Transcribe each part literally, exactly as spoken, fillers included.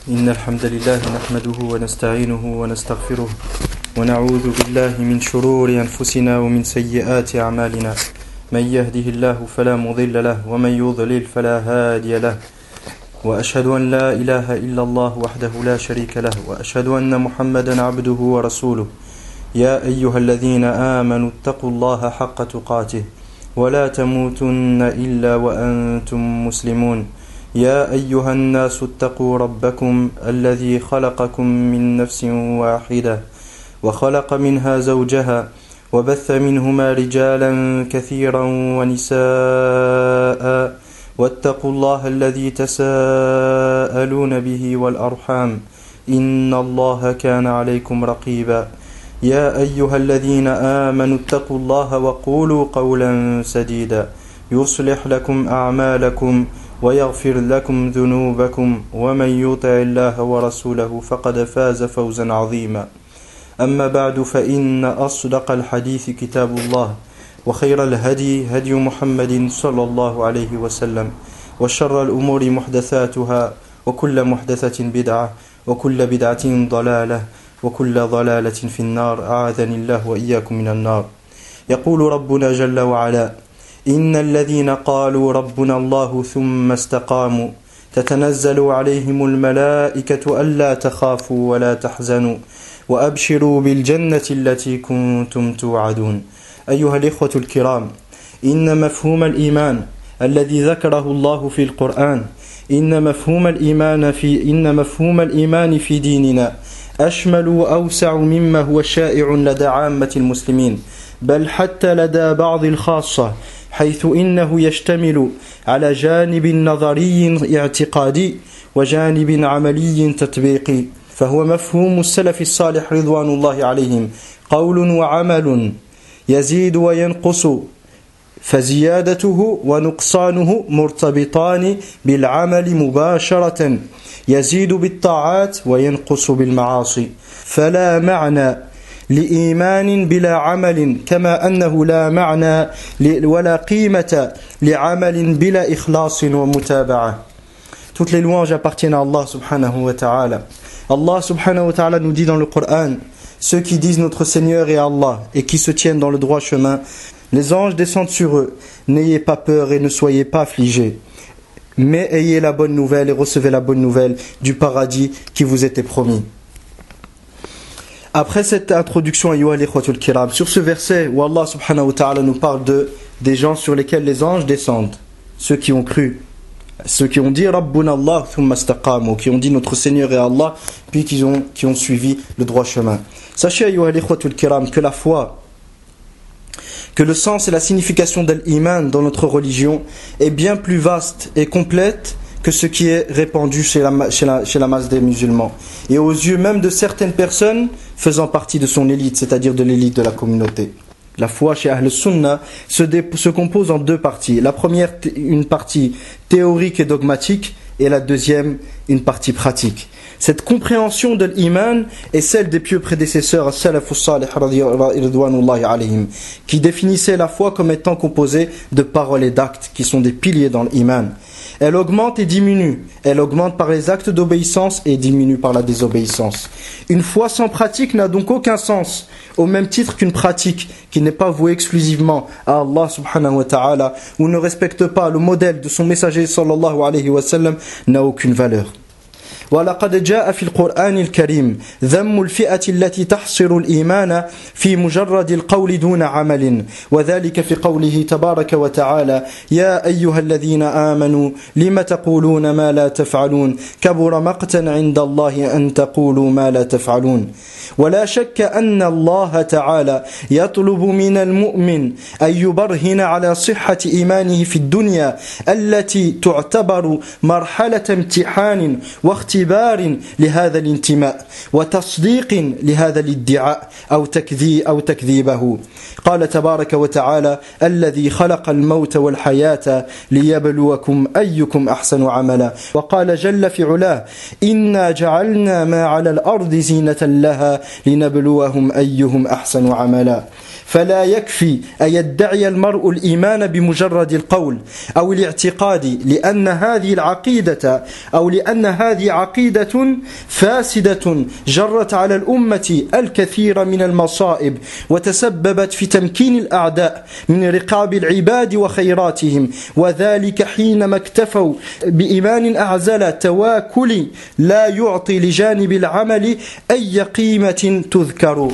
إن الحمد لله نحمده ونستعينه ونستغفره ونعوذ بالله من شرور أنفسنا ومن سيئات أعمالنا. من يهده الله فلا مضل له ومن يضلل فلا هادي له. وأشهد أن لا إله إلا الله وحده لا شريك له وأشهد أن محمدا عبده ورسوله. يا أيها الذين آمنوا اتقوا الله حق تقاته ولا تموتن إلا وأنتم مسلمون. يا أيها الناس اتقوا ربكم الذي خلقكم من نفس واحدة وخلق منها زوجها وبث منهما رجالا كثيرا ونساء واتقوا الله الذي تساءلون به والأرحام إن الله كان عليكم رقيبا. يا أيها الذين آمنوا اتقوا الله وقولوا قولا سديدا يصلح لكم أعمالكم ويغفر لكم ذنوبكم ومن يطع الله ورسوله فقد فاز فوزا عظيما. أما بعد فإن أصدق الحديث كتاب الله وخير الهدي هدي محمد صلى الله عليه وسلم وشر الأمور محدثاتها وكل محدثة بدعة وكل بدعة ضلالة وكل ضلالة في النار. أعاذني الله وإياكم من النار. يقول ربنا جل وعلا: إن الذين قالوا ربنا الله ثم استقاموا تتنزل عليهم الملائكة ألا تخافوا ولا تحزنوا وأبشروا بالجنة التي كنتم توعدون. أيها الإخوة الكرام، إن مفهوم الإيمان الذي ذكره الله في القرآن إن مفهوم الإيمان في إن مفهوم الإيمان في ديننا أشمل وأوسع مما هو شائع لدى عامة المسلمين، بل حتى لدى بعض الخاصة، حيث إنه يشتمل على جانب نظري اعتقادي وجانب عملي تطبيقي. فهو مفهوم السلف الصالح رضوان الله عليهم، قول وعمل يزيد وينقص، فزيادته ونقصانه مرتبطان بالعمل مباشرة، يزيد بالطاعات وينقص بالمعاصي. فلا معنى لإيمان بلا عمل، كما أنه لا معنى ولا قيمة لعمل بلا إخلاص ومتابعة. Toutes les louanges appartiennent à Allah subhanahu wa ta'ala. Allah subhanahu wa ta'ala nous dit dans le Coran: ceux qui disent notre Seigneur est Allah et qui se tiennent dans le droit chemin, les anges descendent sur eux. N'ayez pas peur et ne soyez pas affligés, mais ayez la bonne nouvelle et recevez la bonne nouvelle du paradis qui vous était promis. Après cette introduction, ayyuha al-ikhwatul kiram, sur ce verset où Allah subhanahu wa ta'ala nous parle de, des gens sur lesquels les anges descendent, ceux qui ont cru, ceux qui ont dit Rabbuna Allah thumma istaqamu, qui ont dit notre Seigneur est Allah, puis qui ont, qui ont suivi le droit chemin. Sachez, ayyuha al-ikhwatul kiram, que la foi, que le sens et la signification de l'iman dans notre religion est bien plus vaste et complète que ce qui est répandu chez la, chez, la, chez la masse des musulmans, et aux yeux même de certaines personnes faisant partie de son élite, c'est-à-dire de l'élite de la communauté. La foi chez Ahl Sunnah se, dé, se compose en deux parties. La première, une partie théorique et dogmatique, et la deuxième, une partie pratique. Cette compréhension de l'iman est celle des pieux prédécesseurs, as-salafus salih radhiyallahu alayhim, qui définissaient la foi comme étant composée de paroles et d'actes, qui sont des piliers dans l'iman. Elle augmente et diminue. Elle augmente par les actes d'obéissance et diminue par la désobéissance. Une foi sans pratique n'a donc aucun sens, au même titre qu'une pratique qui n'est pas vouée exclusivement à Allah subhanahu wa ta'ala ou ne respecte pas le modèle de son messager sallallahu alayhi wa sallam n'a aucune valeur. ولقد جاء في القرآن الكريم ذم الفئة التي تحصر الإيمان في مجرد القول دون عمل، وذلك في قوله تبارك وتعالى: يا أيها الذين آمنوا لم تقولون ما لا تفعلون كبر مقتا عند الله أن تقولوا ما لا تفعلون. ولا شك أن الله تعالى يطلب من المؤمن أن يبرهن على صحة إيمانه في الدنيا التي تعتبر مرحلة امتحان واختبار لهذا الانتماء وتصديق لهذا الادعاء أو تكذيب أو تكذيبه. قال تبارك وتعالى: الذي خلق الموت والحياة ليبلوكم أيكم أحسن عملا. وقال جل في علاه: إنا جعلنا ما على الأرض زينة لها لنبلوهم أيهم أحسن عملا. فلا يكفي أن يدعي المرء الإيمان بمجرد القول أو الاعتقاد لأن هذه العقيدة أو لأن هذه عقيدة فاسدة جرت على الأمة الكثير من المصائب وتسببت في تمكين الأعداء من رقاب العباد وخيراتهم، وذلك حينما اكتفوا بإيمان أعزل تواكل لا يعطي لجانب العمل أي قيمة تذكر.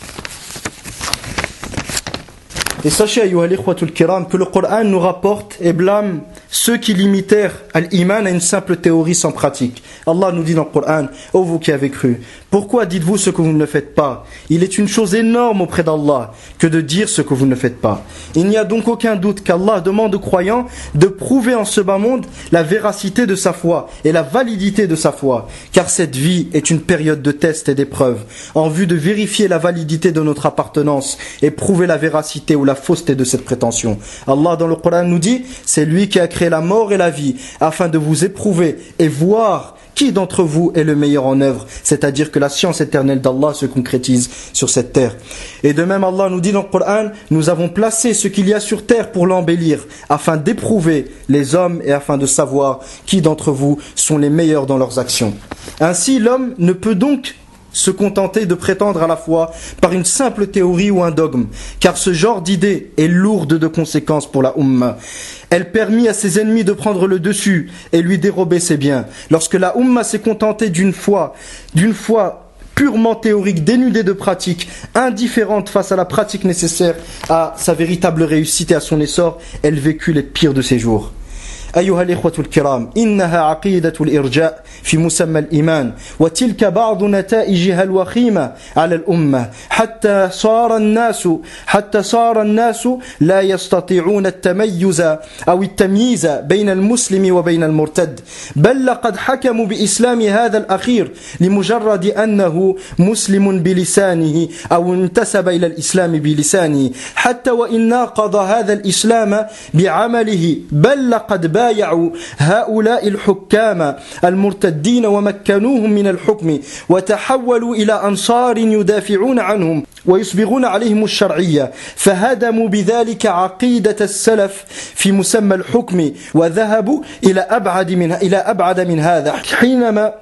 Et sachez, ayyuha l'ikhwatul kiram, que le Coran nous rapporte et blâme ceux qui limitèrent l'iman à une simple théorie sans pratique. Allah nous dit dans le Coran: ô vous qui avez cru, pourquoi dites-vous ce que vous ne faites pas? Il est une chose énorme auprès d'Allah que de dire ce que vous ne faites pas. Il n'y a donc aucun doute qu'Allah demande aux croyants de prouver en ce bas monde la véracité de sa foi et la validité de sa foi, car cette vie est une période de test et d'épreuve, en vue de vérifier la validité de notre appartenance et prouver la véracité ou la fausseté de cette prétention. Allah dans le Coran nous dit: c'est lui qui a créé la mort et la vie afin de vous éprouver et voir qui d'entre vous est le meilleur en œuvre, c'est-à-dire que la science éternelle d'Allah se concrétise sur cette terre. Et de même Allah nous dit dans le Coran: nous avons placé ce qu'il y a sur terre pour l'embellir, afin d'éprouver les hommes et afin de savoir qui d'entre vous sont les meilleurs dans leurs actions. Ainsi l'homme ne peut donc se contenter de prétendre à la foi par une simple théorie ou un dogme, car ce genre d'idée est lourde de conséquences pour la Ummah. Elle permit à ses ennemis de prendre le dessus et lui dérober ses biens. Lorsque la Ummah s'est contentée d'une foi, d'une foi purement théorique, dénudée de pratique, indifférente face à la pratique nécessaire à sa véritable réussite et à son essor, elle vécut les pires de ses jours. أيها الإخوة الكرام، إنها عقيدة الإرجاء في مسمى الإيمان، وتلك بعض نتائجها الوخيمة على الأمة، حتى صار الناس حتى صار الناس لا يستطيعون التميز أو التمييز بين المسلم وبين المرتد، بل لقد حكموا بإسلام هذا الأخير لمجرد أنه مسلم بلسانه أو انتسب إلى الإسلام بلسانه، حتى وإن ناقض هذا الإسلام بعمله، بل لقد بايعوا هؤلاء الحكام المرتدين ومكنوهم من الحكم وتحولوا إلى أنصار يدافعون عنهم ويصبغون عليهم الشرعية، فهدموا بذلك عقيدة السلف في مسمى الحكم وذهبوا إلى أبعد من إلى أبعد من هذا حينما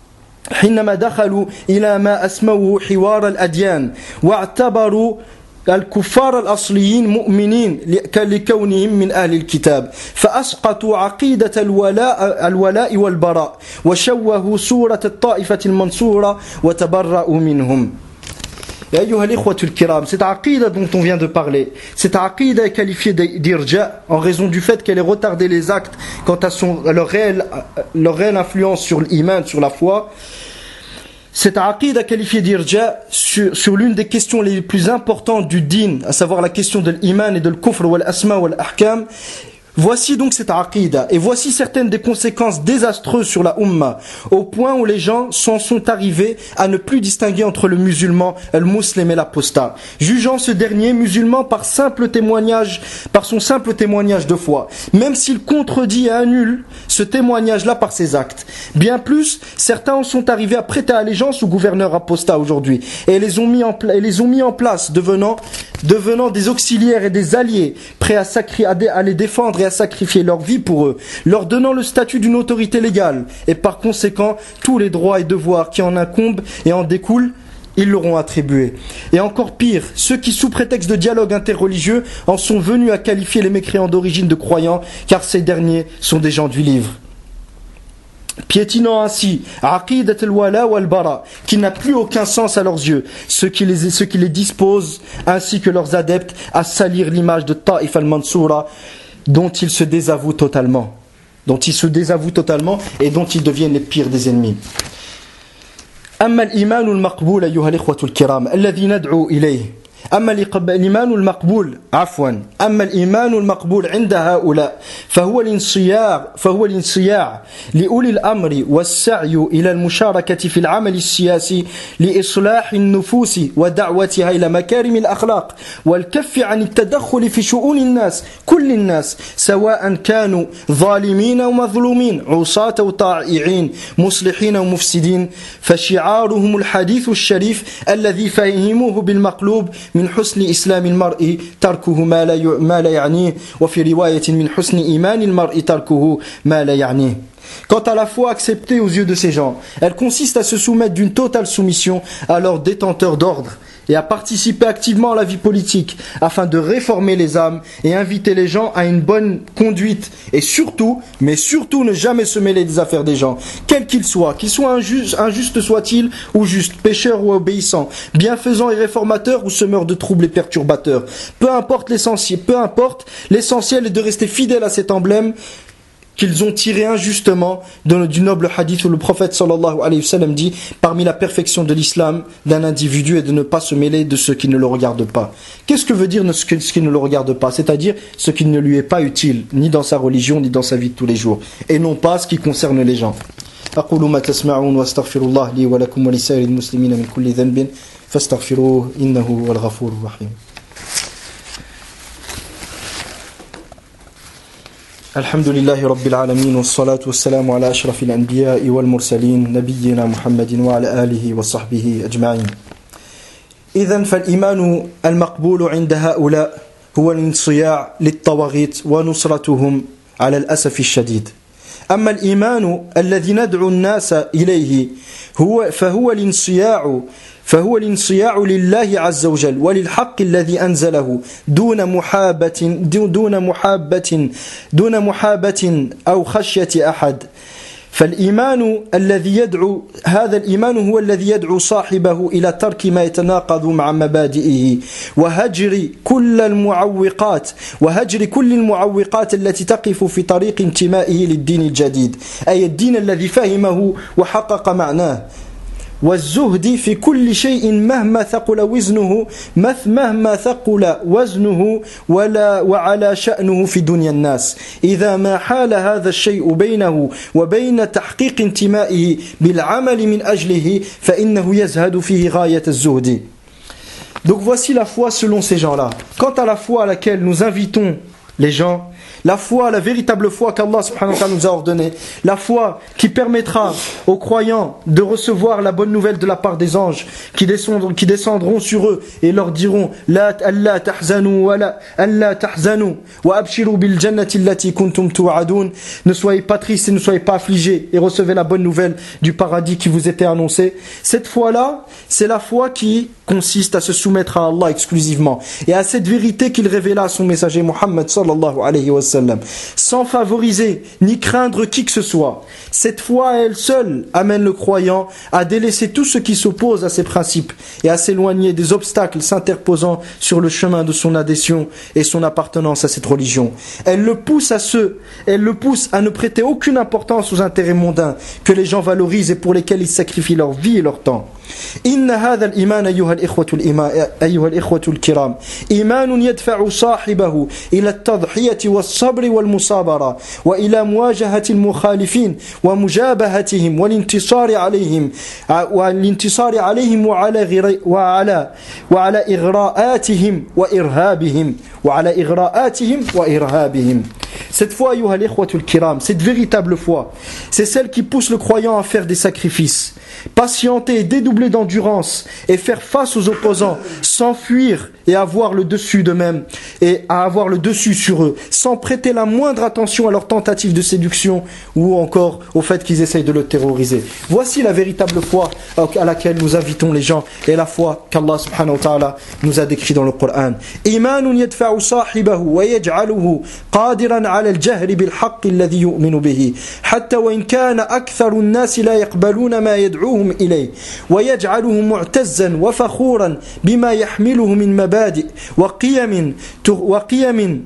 حينما دخلوا إلى ما أسموه حوار الأديان واعتبروا الكفار الأصليين مؤمنين لكونهم من أهل الكتاب، فأسقطوا عقيدة الولاء, الولاء والبراء وشوهوا صورة الطائفة المنصورة وتبرأوا منهم. Et ayyuha l'ikhwatul kiram, cette aqida dont on vient de parler, cette aqida est qualifiée d'irja en raison du fait qu'elle ait retardé les actes quant à, son, à leur, réelle, leur réelle influence sur l'iman, sur la foi. Cette aqida qualifiée d'irja sur, sur l'une des questions les plus importantes du din, à savoir la question de l'iman et de l'kufr wal asma wal ahkam. Voici donc cette aqida, et voici certaines des conséquences désastreuses sur la Ummah, au point où les gens s'en sont arrivés à ne plus distinguer entre le musulman, le musulman et l'apostat, jugeant ce dernier musulman par simple témoignage, par son simple témoignage de foi, même s'il contredit et annule ce témoignage-là par ses actes. Bien plus, certains en sont arrivés à prêter allégeance aux gouverneurs apostats aujourd'hui, et les ont mis en, pla- et les ont mis en place, devenant, devenant des auxiliaires et des alliés, prêts à, sacri- à, dé- à les défendre et à sacrifier leur vie pour eux, leur donnant le statut d'une autorité légale, et par conséquent tous les droits et devoirs qui en incombent et en découlent, ils l'auront attribué. Et encore pire, ceux qui sous prétexte de dialogue interreligieux en sont venus à qualifier les mécréants d'origine de croyants, car ces derniers sont des gens du livre. Piétinant ainsi aqidat al-wala wal-bara, qui n'a plus aucun sens à leurs yeux, ce qui les, ce qui les dispose, ainsi que leurs adeptes, à salir l'image de Ta'if al-Mansoura, dont ils se désavouent totalement, dont ils se désavouent totalement et dont ils deviennent les pires des ennemis. أما الإيمان المقبول أيها الإخوة الكرام الذي ندعو إليه أما الإيمان المقبول عفوا أما الإيمان المقبول عند هؤلاء فهو الانصياع فهو الانصياع لأولي الأمر والسعي إلى المشاركة في العمل السياسي لإصلاح النفوس ودعوتها إلى مكارم الأخلاق والكف عن التدخل في شؤون الناس كل الناس سواء كانوا ظالمين ومظلومين عصاة وطائعين مصلحين ومفسدين فشعارهم الحديث الشريف الذي فهموه بالمقلوب من حسن إسلام المرء تركه ما لا ما لا يعنيه وفي رواية من حسن إيمان المرء تركه ما لا يعنيه. Quant à la foi acceptée aux yeux de ces gens, elle consiste à se soumettre d'une totale soumission à leurs détenteurs d'ordre et à participer activement à la vie politique afin de réformer les âmes et inviter les gens à une bonne conduite et surtout, mais surtout ne jamais se mêler des affaires des gens, quels qu'ils soient, qu'ils soient injustes, injustes soient-ils ou justes, pécheurs ou obéissants, bienfaisants et réformateurs ou semeurs de troubles et perturbateurs. Peu importe l'essentiel, peu importe, l'essentiel est de rester fidèle à cet emblème qu'ils ont tiré injustement du noble hadith où le prophète sallallahu alayhi wa sallam dit parmi la perfection de l'islam d'un individu est de ne pas se mêler de ce qui ne le regarde pas. Qu'est-ce que veut dire ce qui ne le regarde pas? C'est-à-dire ce qui ne lui est pas utile, ni dans sa religion, ni dans sa vie de tous les jours, et non pas ce qui concerne les gens. أقول ما تسمعون واستغفر الله لي ولكم ولسائر المسلمين من كل ذنب فاستغفروه إنه هو الغفور الرحيم. الحمد لله رب العالمين والصلاة والسلام على أشرف الأنبياء والمرسلين نبينا محمد وعلى آله وصحبه أجمعين. إذن فالإيمان المقبول عند هؤلاء هو الانصياع للطواغيت ونصرتهم على الأسف الشديد. أما الإيمان الذي ندعو الناس إليه هو فهو الانصياع فهو الانصياع لله عز وجل وللحق الذي أنزله دون محابة دون محابة دون محابة أو خشية أحد. فالإيمان الذي يدعو هذا الإيمان هو الذي يدعو صاحبه إلى ترك ما يتناقض مع مبادئه وهجر كل المعوقات وهجر كل المعوقات التي تقف في طريق انتمائه للدين الجديد أي الدين الذي فهمه وحقق معناه والزهد في كل شيء مهما ثقل وزنه مهما ثقل وزنه ولا وعلى شأنه في دنيا الناس إذا ما حال هذا الشيء بينه وبين تحقيق انتمائه بالعمل من أجله فإنه يزهد فيه غاية الزهد. Donc voici la foi selon ces gens-là. Quant à la foi à laquelle nous invitons les gens, la foi, la véritable foi qu'Allah subhanahu wa ta'ala nous a ordonnée, la foi qui permettra aux croyants de recevoir la bonne nouvelle de la part des anges qui descendront, qui descendront sur eux et leur diront la alla tahzanu wa la alla tahzanu wa abshiru bil jannati allati kuntum tu'adun, ne soyez pas tristes et ne soyez pas affligés et recevez la bonne nouvelle du paradis qui vous était annoncé. Cette foi-là, c'est la foi qui consiste à se soumettre à Allah exclusivement et à cette vérité qu'il révéla à son messager Muhammad sallallahu alayhi wa sallam, sans favoriser ni craindre qui que ce soit. Cette foi à elle seule amène le croyant à délaisser tout ce qui s'oppose à ses principes et à s'éloigner des obstacles s'interposant sur le chemin de son adhésion et son appartenance à cette religion. Elle le pousse à ce, elle le pousse à ne prêter aucune importance aux intérêts mondains que les gens valorisent et pour lesquels ils sacrifient leur vie et leur temps. إن هذا الإيمان أيها الإخوة الإيمان أيها الإخوة الكرام إيمان يدفع صاحبه إلى التضحية والصبر والمصابرة وإلى مواجهة المخالفين ومجابهتهم والانتصار عليهم والانتصار عليهم وعلى وعلى وعلى إغراءاتهم وإرهابهم وعلى إغراءاتهم وإرهابهم. Cette foi, أيها الإخوة الكرام, cette véritable foi, c'est celle qui pousse le croyant à faire des sacrifices, patienter et dédoubler d'endurance et faire face aux opposants, s'enfuir et avoir le dessus d'eux-mêmes et à avoir le dessus sur eux, sans prêter la moindre attention à leurs tentatives de séduction ou encore au fait qu'ils essayent de le terroriser. Voici la véritable foi à laquelle nous invitons les gens et la foi qu'Allah subhanahu wa ta'ala nous a décrit dans le Coran. إيمان يدفع صاحبه ويجعله قادرا على الجهر بالحق الذي يؤمن به حتى وإن كان أكثر الناس لا يقبلون ما يدعوهم إليه ويجعله معتزا وفخورا بما يحمله من مبادئ وقيم وقيم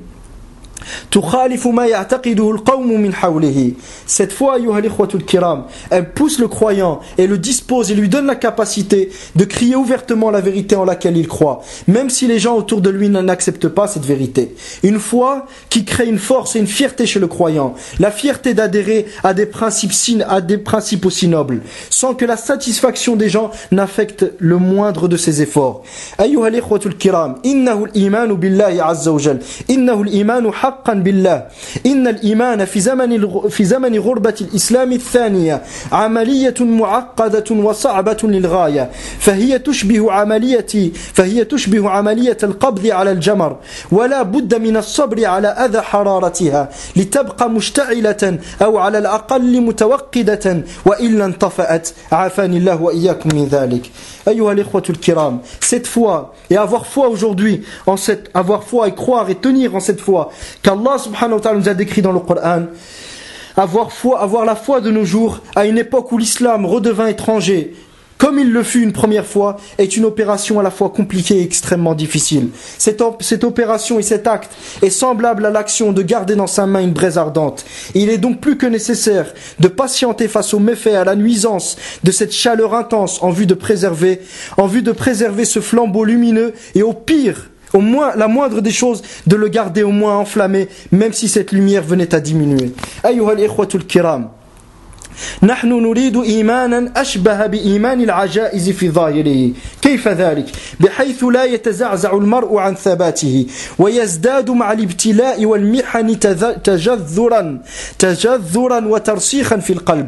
تخالف ما يعتقده القوم من حوله. Cette foi, أيها الإخوة الكرام, elle pousse le croyant et le dispose et lui donne la capacité de crier ouvertement la vérité en laquelle il croit, même si les gens autour de lui n'acceptent pas cette vérité. Une foi qui crée une force et une fierté chez le croyant, la fierté d'adhérer à des principes, à des principes aussi nobles, sans que la satisfaction des gens n'affecte le moindre de ses efforts. أيها الإخوة الكرام, إنه الإيمان بالله عز وجل, إنه الإيمان حق حقا بالله إن الإيمان في زمن في زمن غربة الإسلام الثانية عملية معقدة وصعبة للغاية فهي تشبه عملية فهي تشبه عملية القبض على الجمر ولا بد من الصبر على أذى حرارتها لتبقى مشتعلة أو على الأقل متوقدة وإلا انطفأت عافاني الله وإياكم من ذلك. أيها الإخوة الكرام, cette foi et avoir foi aujourd'hui en cette, avoir foi et croire et tenir en cette foi qu'Allah subhanahu wa ta'ala nous a décrit dans le Coran, avoir foi, avoir la foi de nos jours à une époque où l'islam redevint étranger comme il le fut une première fois, est une opération à la fois compliquée et extrêmement difficile. Cette, op- cette opération et cet acte est semblable à l'action de garder dans sa main une braise ardente. Il est donc plus que nécessaire de patienter face aux méfaits, à la nuisance de cette chaleur intense en vue de préserver, en vue de préserver ce flambeau lumineux et au pire, au moins, la moindre des choses, de le garder au moins enflammé, même si cette lumière venait à diminuer. Ayyuha al-ikhwatul kiram. نحن نريد إيمانا أشبه بإيمان العجائز في ظاهره. كيف ذلك؟ بحيث لا يتزعزع المرء عن ثباته ويزداد مع الابتلاء والمحن تجذرا تجذرا وترسيخا في القلب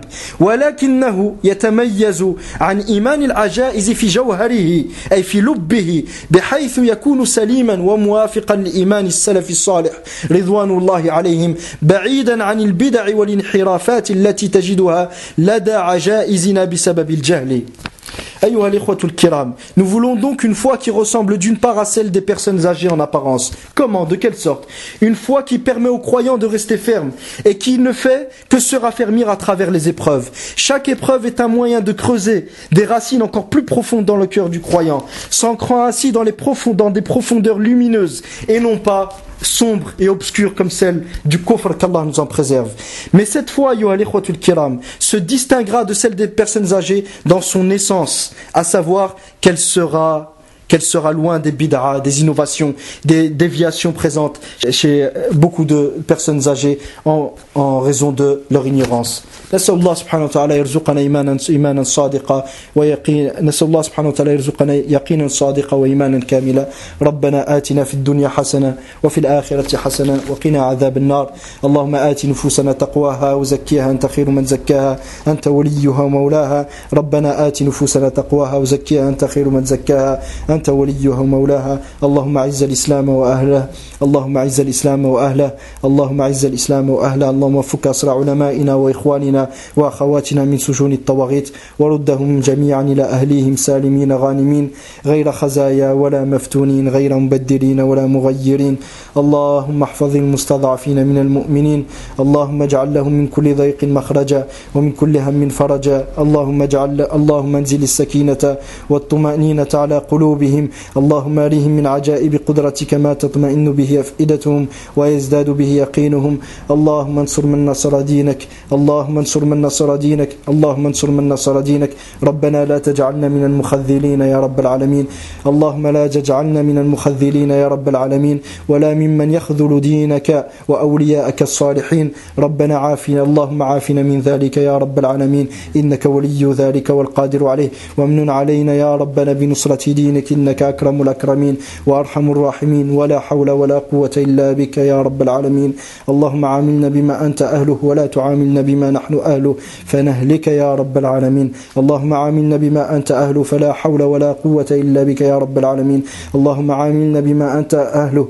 ولكنه يتميز عن إيمان العجائز في جوهره أي في لبه بحيث يكون سليما وموافقا لإيمان السلف الصالح رضوان الله عليهم بعيدا عن البدع والانحرافات التي تجدها لدى عجائزنا بسبب الجهل. أيها الإخوة الكرام, nous voulons donc une foi qui ressemble d'une part à celle des personnes âgées en apparence. Comment? De quelle sorte? Une foi qui permet aux croyants de rester fermes et qui ne fait que se raffermir à travers les épreuves. Chaque épreuve est un moyen de creuser des racines encore plus profondes dans le cœur du croyant, s'ancrant ainsi dans, les profond- dans des profondeurs lumineuses et non pas sombre et obscure comme celle du kufr, qu'Allah nous en préserve. Mais cette foi, ayyuha al-ikhwatul kiram, se distinguera de celle des personnes âgées dans son essence, à savoir qu'elle sera qu'elle sera loin des bid'a, des innovations, des déviations présentes chez beaucoup de personnes âgées en, en raison de leur ignorance. نسأل الله سبحانه وتعالى يرزقنا إيمانا إيمانا صادقا ويقين نسأل الله سبحانه وتعالى يرزقنا يقينا صادقا وإيمانا كاملا. ربنا آتنا في الدنيا حسنة وفي الآخرة حسنة وقنا عذاب النار. اللهم آت نفوسنا تقواها وزكيها أنت خير من زكاها أنت وليها ومولاها. ربنا آت نفوسنا تقواها وزكيها أنت خير من زكاها أنت وليها ومولاها. اللهم أعز الإسلام وأهله اللهم أعز الإسلام وأهله اللهم أعز الإسلام وأهله. اللهم وفق أسرع علمائنا وإخواننا وأخواتنا من سجون الطواغيت وردهم جميعا إلى أهليهم سالمين غانمين غير خزايا ولا مفتونين غير مبدلين ولا مغيرين. اللهم احفظ المستضعفين من المؤمنين. اللهم اجعل لهم من كل ضيق مخرجا ومن كل هم فرجا. اللهم اجعل اللهم انزل السكينة والطمأنينة على قلوبهم. اللهم أريهم من عجائب قدرتك ما تطمئن به أفئدتهم ويزداد به يقينهم. اللهم انصر من نصر دينك اللهم انصر من نصر دينك اللهم انصر من نصر دينك. ربنا لا تجعلنا من المخذلين يا رب العالمين. اللهم لا تجعلنا من المخذلين يا رب العالمين ولا ممن يخذل دينك وأولياءك الصالحين. ربنا عافنا اللهم عافنا من ذلك يا رب العالمين إنك ولي ذلك والقادر عليه. وامنن علينا يا ربنا بنصرة دينك إنك أكرم الأكرمين وأرحم الراحمين ولا حول ولا قوة إلا بك يا رب العالمين. اللهم عاملنا بما أنت أهله ولا تعاملنا بما نحن أهله فنهلك يا رب العالمين. اللهم عاملنا بما أنت أهله فلا حول ولا قوة إلا بك يا رب العالمين. اللهم عاملنا بما أنت أهله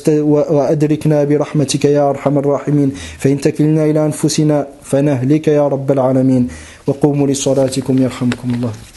وأدركنا برحمتك يا أرحم الراحمين. فإن تكلنا إلى أنفسنا فنهلك يا رب العالمين. وقوموا لصلاتكم يرحمكم الله.